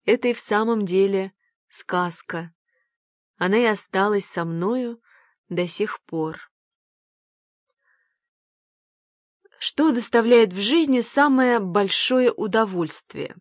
это и в самом деле сказка. Она и осталась со мною до сих пор. Что доставляет в жизни самое большое удовольствие?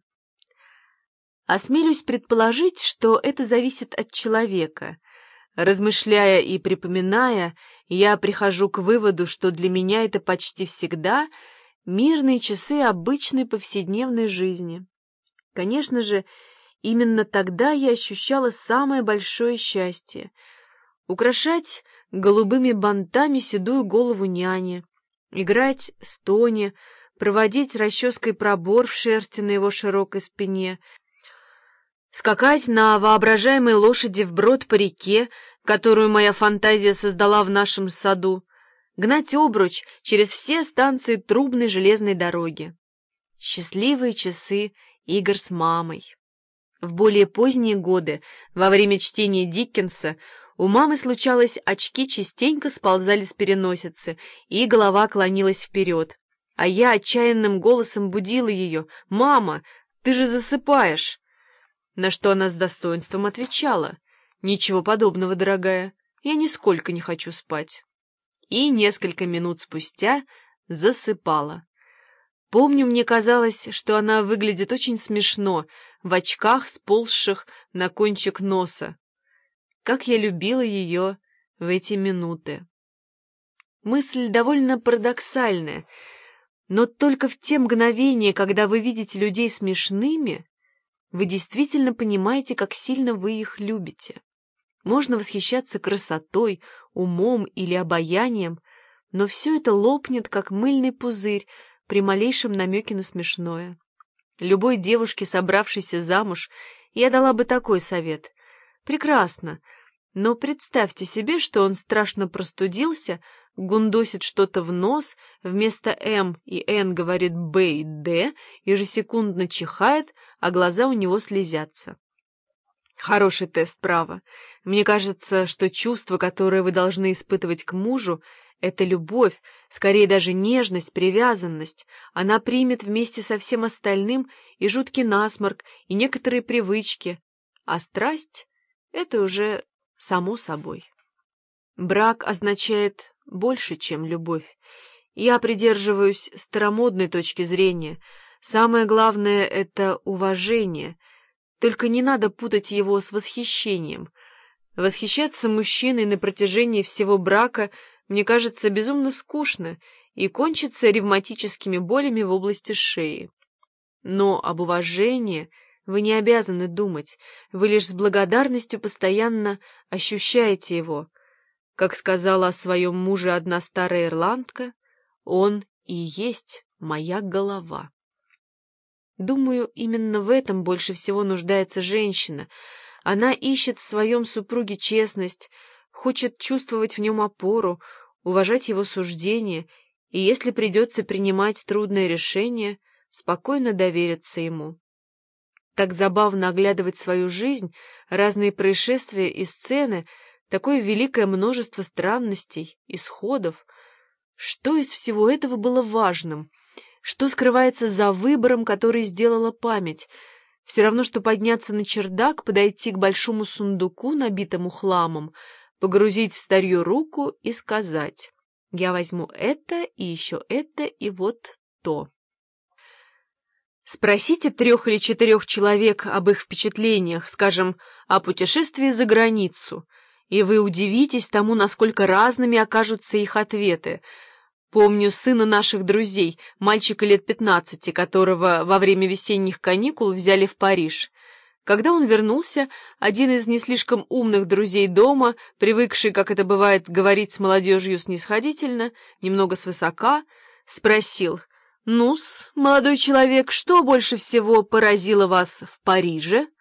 Осмелюсь предположить, что это зависит от человека. Размышляя и припоминая, я прихожу к выводу, что для меня это почти всегда мирные часы обычной повседневной жизни. Конечно же, именно тогда я ощущала самое большое счастье — украшать голубыми бантами седую голову няни, играть с Тони, проводить расческой пробор в шерсти на его широкой спине, скакать на воображаемой лошади вброд по реке, которую моя фантазия создала в нашем саду, гнать обруч через все станции трубной железной дороги. Счастливые часы игр с мамой. В более поздние годы, во время чтения Диккенса, у мамы случалось, очки частенько сползали с переносицы, и голова клонилась вперед. А я отчаянным голосом будила ее: «Мама, ты же засыпаешь!» На что она с достоинством отвечала: «Ничего подобного, дорогая, я нисколько не хочу спать». И несколько минут спустя засыпала. Помню, мне казалось, что она выглядит очень смешно в очках, сползших на кончик носа. Как я любила ее в эти минуты. Мысль довольно парадоксальная, но только в те мгновения, когда вы видите людей смешными, вы действительно понимаете, как сильно вы их любите. Можно восхищаться красотой, умом или обаянием, но все это лопнет, как мыльный пузырь, при малейшем намеке на смешное. Любой девушке, собравшейся замуж, я дала бы такой совет. Прекрасно, но представьте себе, что он страшно простудился, гундосит что-то в нос, вместо «М» и «Н» говорит «Б» и «Д», ежесекундно чихает, а глаза у него слезятся. Хороший тест, право. Мне кажется, что чувство, которое вы должны испытывать к мужу, это любовь, скорее даже нежность, привязанность. Она примет вместе со всем остальным и жуткий насморк, и некоторые привычки. А страсть — это уже само собой. Брак означает больше, чем любовь. Я придерживаюсь старомодной точки зрения. Самое главное — это уважение. Только не надо путать его с восхищением. Восхищаться мужчиной на протяжении всего брака, мне кажется, безумно скучно и кончится ревматическими болями в области шеи. Но об уважении вы не обязаны думать, вы лишь с благодарностью постоянно ощущаете его. Как сказала о своем муже одна старая ирландка, он и есть моя голова. Думаю, именно в этом больше всего нуждается женщина. Она ищет в своем супруге честность, хочет чувствовать в нем опору, уважать его суждения, и если придется принимать трудное решение, спокойно довериться ему. Так забавно оглядывать свою жизнь, разные происшествия и сцены, такое великое множество странностей, исходов. Что из всего этого было важным? Что скрывается за выбором, который сделала память? Все равно, что подняться на чердак, подойти к большому сундуку, набитому хламом, погрузить в старье руку и сказать: «Я возьму это, и еще это, и вот то». Спросите 3 или 4 человек об их впечатлениях, скажем, о путешествии за границу, и вы удивитесь тому, насколько разными окажутся их ответы. Помню сына наших друзей, мальчика лет 15, которого во время весенних каникул взяли в Париж. Когда он вернулся, один из не слишком умных друзей дома, привыкший, как это бывает, говорить с молодежью снисходительно, немного свысока, спросил: «Ну-с, молодой человек, что больше всего поразило вас в Париже?»